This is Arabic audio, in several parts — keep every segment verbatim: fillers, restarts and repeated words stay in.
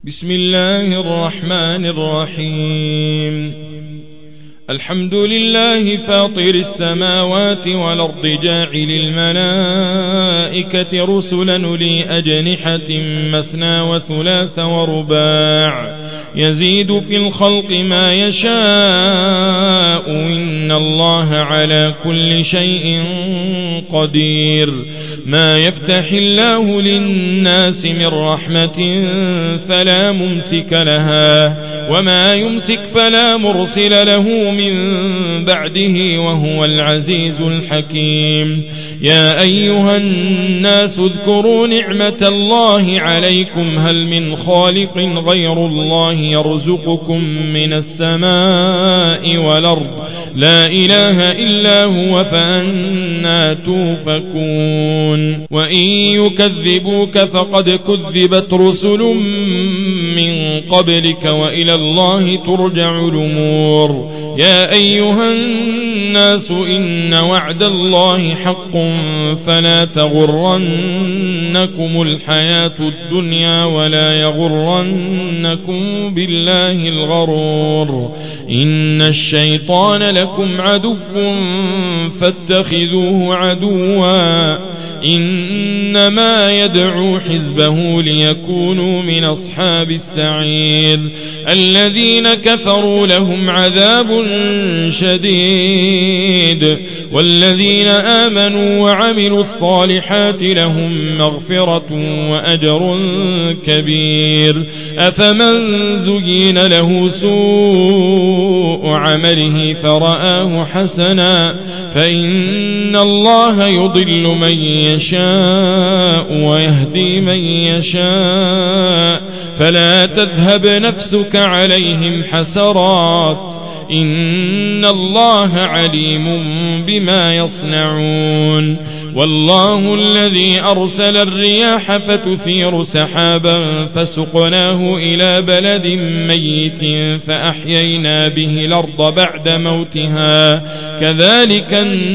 بسم الله الرحمن الرحيم. الحمد لله فاطر السماوات والأرض جاعل الملائكة رسلا أولي أجنحة مثنى وثلاث ورباع يزيد في الخلق ما يشاء إن الله على كل شيء قدير. ما يفتح الله للناس من رحمة فلا ممسك لها وما يمسك فلا مرسل له من بعده وهو العزيز الحكيم. يا أيها الناس اذكروا نعمة الله عليكم هل من خالق غير الله يرزقكم من السماء والأرض لا إله إلا هو فأنى توفكون. وإن يكذبوك فقد كذبت رسل من قبلك وإلى الله ترجع الأمور. يا أيها الناس إن وعد الله حق فلا تغرنكم الحياة الدنيا ولا يغرنكم بالله الغرور. إن الشيطان لكم عدو فاتخذوه عدوا إنما يدعو حزبه ليكونوا من أصحاب السعير. الذين كفروا لهم عذاب شديد والذين آمنوا وعملوا الصالحات لهم مغفرة وأجر كبير. أفمن زين له سوء عمله فرآه حسنا فإن الله يضل من يشاء ويهدي من يشاء فلا تذهب نفسك عليهم حسرات إن الله عليم بما يصنعون. والله الذي أرسل الرياح فتثير سحابا فسقناه إلى بلد ميت فأحيينا به الأرض بعد موتها كذلك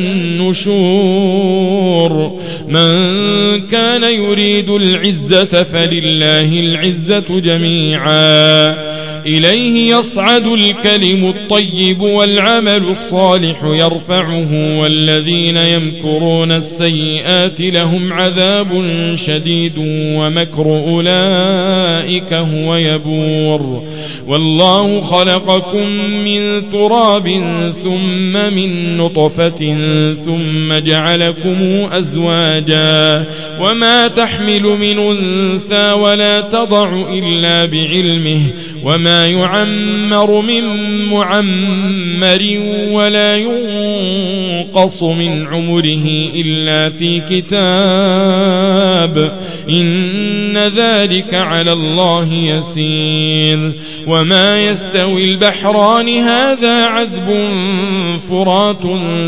النشور. من كان يريد العزة فلله العزة جميعا إليه يصعد الكلم الطيب والعمل الصالح يرفعه والذين يمكرون السيئات لهم عذاب شديد ومكر أولئك هو يبور. والله خلقكم من تراب ثم من نطفة ثم جعلكم أزواجا وما تحمل من أنثى ولا تضع إلا بعلمه وما ما يعمر من معمر ولا ينقص من عمره إلا في كتاب إن ذلك على الله يسير. وما يستوي البحران هذا عذب فرات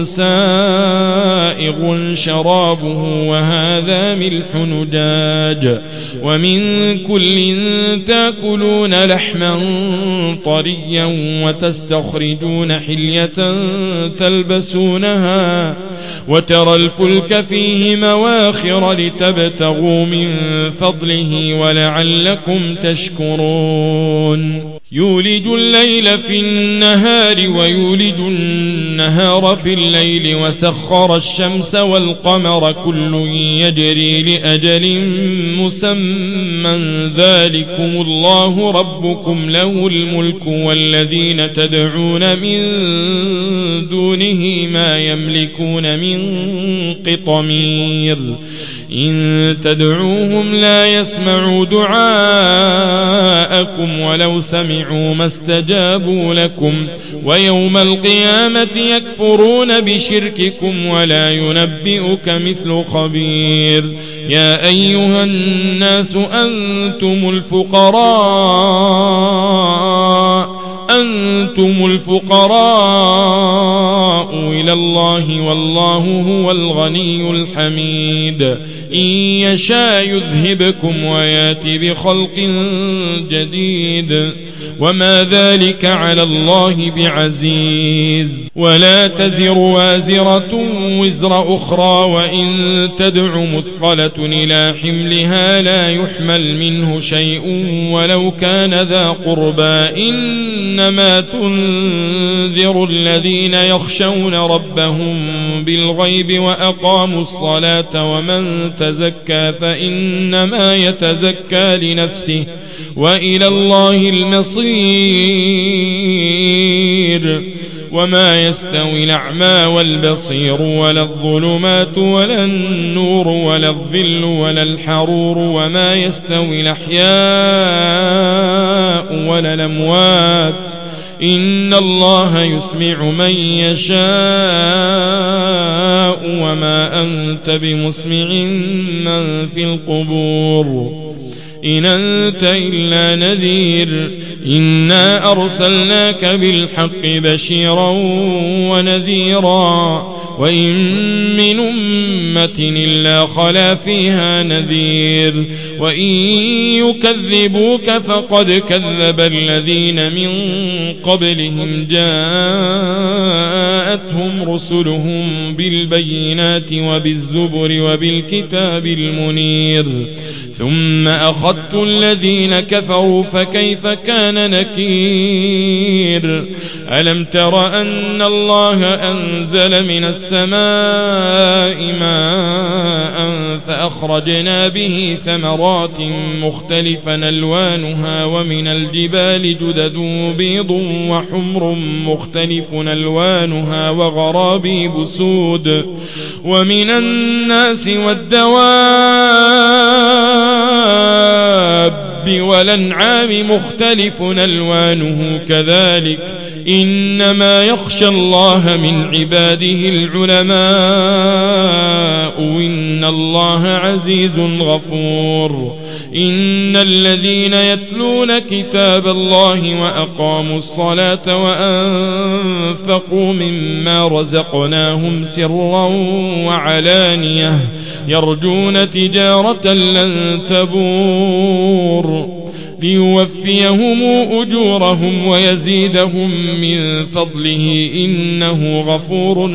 سائغ شرابه وهذا ملح نجاج ومن كل تاكلون لحما طريا وتستخرجون حلية تلبسونها وترى الفلك فيه مواخر لتبتغوا من فضله ولعلكم تشكرون. يولج الليل في النهار ويولج النهار في الليل وسخر الشمس والقمر كل يجري لأجل مسمى ذلكم الله ربكم له الملك والذين تدعون من دونه ما يملكون من قطمير. إن تدعوهم لا يسمعوا دعاءكم ولو سمعوا ما استجابوا لكم ويوم القيامة يكفرون بشرككم ولا ينبئك مثل خبير. يا أيها الناس أنتم الفقراء وأنتم الفقراء إلى الله والله هو الغني الحميد إن يشاء يذهبكم ويأتي بخلق جديد وما ذلك على الله بعزيز ولا تزر وازرة وزر أخرى وإن تدع مثقلة إلى حملها لا يحمل منه شيء ولو كان ذا قربى إنما تنذر الذين يخشون ربهم بالغيب وأقاموا الصلاة ومن تزكى فإنما يتزكى لنفسه وإلى الله المصير وما يستوي الأعمى والبصير ولا الظلمات ولا النور ولا الظل ولا الحرور وما يستوي الأحياء ولا الأموات إن الله يسمع من يشاء وما أنت بمسمع من في القبور إن أنت إلا نذير إنا أرسلناك بالحق بشيرا ونذيرا وإن من أمة إلا خلا فيها نذير وإن يكذبوك فقد كذب الذين من قبلهم جاءتهم رسلهم بالبينات وبالزبر وبالكتاب المنير ثم أخذت الذين كفروا فكيف كان نكير ألم تر أن الله أنزل من السماء ماء فأخرجنا به ثمرات مختلفا ألوانها ومن الجبال جدد بيض وحمر مختلف ألوانها وغرابيب سود ومن الناس والدواب والأنعام مختلف ألوانه كذلك إنما يخشى الله من عباده العلماء إن الله عزيز غفور إن الذين يتلون كتاب الله وأقاموا الصلاة وأنفقوا مما رزقناهم سرا وعلانية يرجون تجارة لن تبور ليوفيهم أجورهم ويزيدهم من فضله إنه غفور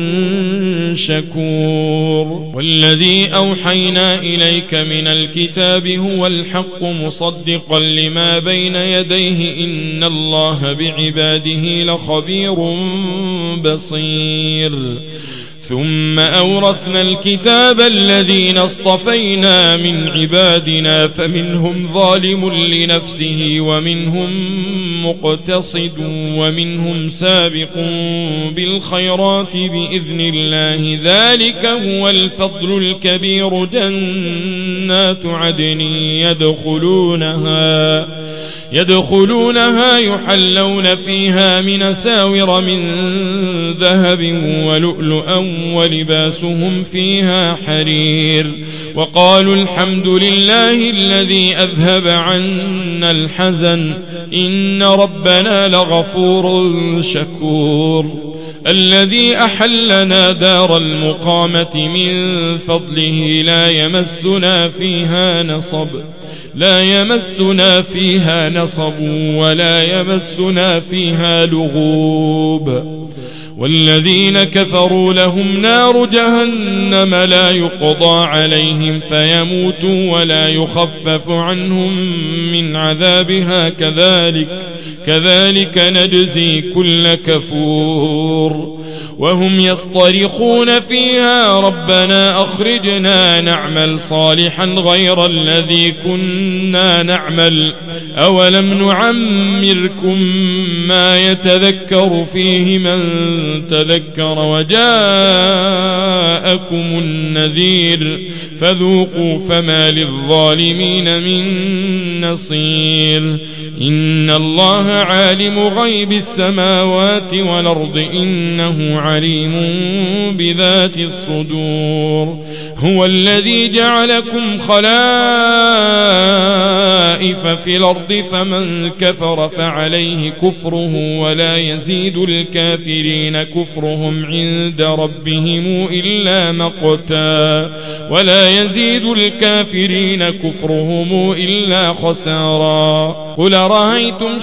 شكور والذي أوحينا إليك من الكتاب هو الحق مصدقا لما بين يديه إن الله بعباده لخبير بصير ثم أورثنا الكتاب الذين اصطفينا من عبادنا فمنهم ظالم لنفسه ومنهم مقتصد ومنهم سابق بالخيرات بإذن الله ذلك هو الفضل الكبير جنات عدن يدخلونها يدخلونها يحلون فيها من ساور من ذهب ولؤلؤا ولباسهم فيها حرير وقالوا الحمد لله الذي أذهب عنا الحزن إن ربنا لغفور شكور الذي أحلنا دار المقامة من فضله لا يمسنا فيها نصب لا يمسنا فيها نصب ولا يمسنا فيها لغوب والذين كفروا لهم نار جهنم لا يقضى عليهم فيموتوا ولا يخفف عنهم من عذابها كذلك كذلك نجزي كل كفور وهم يصطرخون فيها ربنا أخرجنا نعمل صالحا غير الذي كنا نعمل أولم نعمركم ما يتذكر فيه من تذكر وجاءكم النذير فذوقوا فما للظالمين من نصير إن الله عالم غيب السماوات والأرض إنه عليم بذات الصدور. هو الذي جعلكم خلائف في الأرض فمن كفر فعليه كفره ولا يزيد الكافرين كفرهم عند ربهم إلا مقتا ولا يزيد الكافرين كفرهم إلا خسارا. قل رأيتم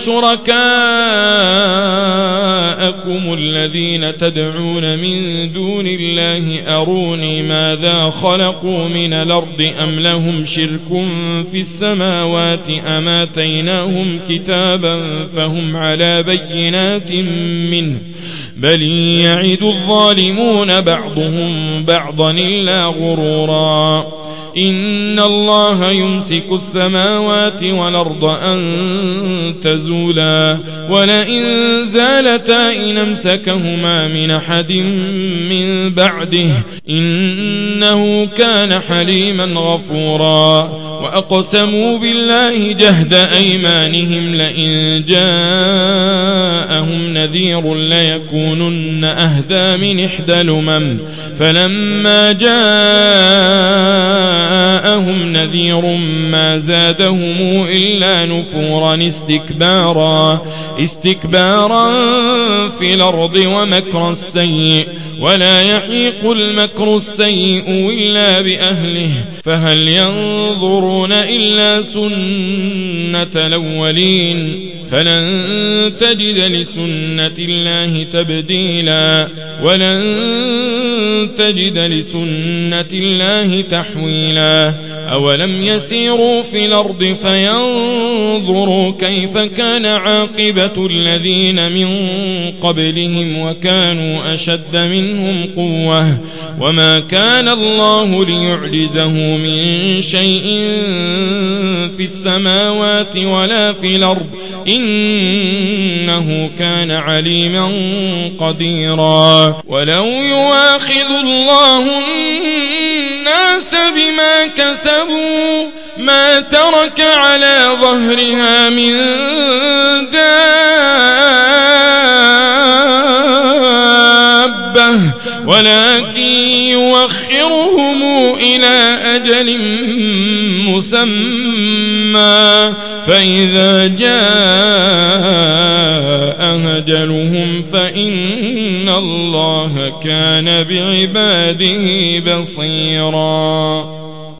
شركاءكم الذين تدعون من دون الله أروني ماذا خلقوا من الأرض أم لهم شرك في السماوات أم آتيناهم كتابا فهم على بينات منه بل يعد الظالمون بعضهم بعضا إلا غرورا. إن الله يمسك السماوات والأرض أن تزولا ولئن زالتا إن امسكهما من أحد من بعده إنه كان حليما غفورا. وأقسموا بالله جهد أيمانهم لئن جاءهم نذير ليكونن أهدى من إحدى الأمم فلما جاءهم نذير ما زادهم إلا نفورا استكبارا استكبارا في الأرض ومكر السيء ولا يحيق المكر السيء إلا بأهله فهل ينظرون إلا سنة الأولين فلن تجد لسنة الله تبديلا ولن تجد لسنة الله تحويلا. أولم يسيروا في الأرض فينظروا كيف كان عاقبة الذين من قبلهم وكانوا أشد منهم قوة وما كان الله ليعجزه من شيء في السماوات ولا في الأرض إنه كان عليما قديرا. ولو يواخذ الله الناس بما كسبوا ما ترك على ظهرها من دابة ولكن يوخرهم إلى أجل مسمى فإذا جاء أجلهم فإن الله كان بعباده بصيرا.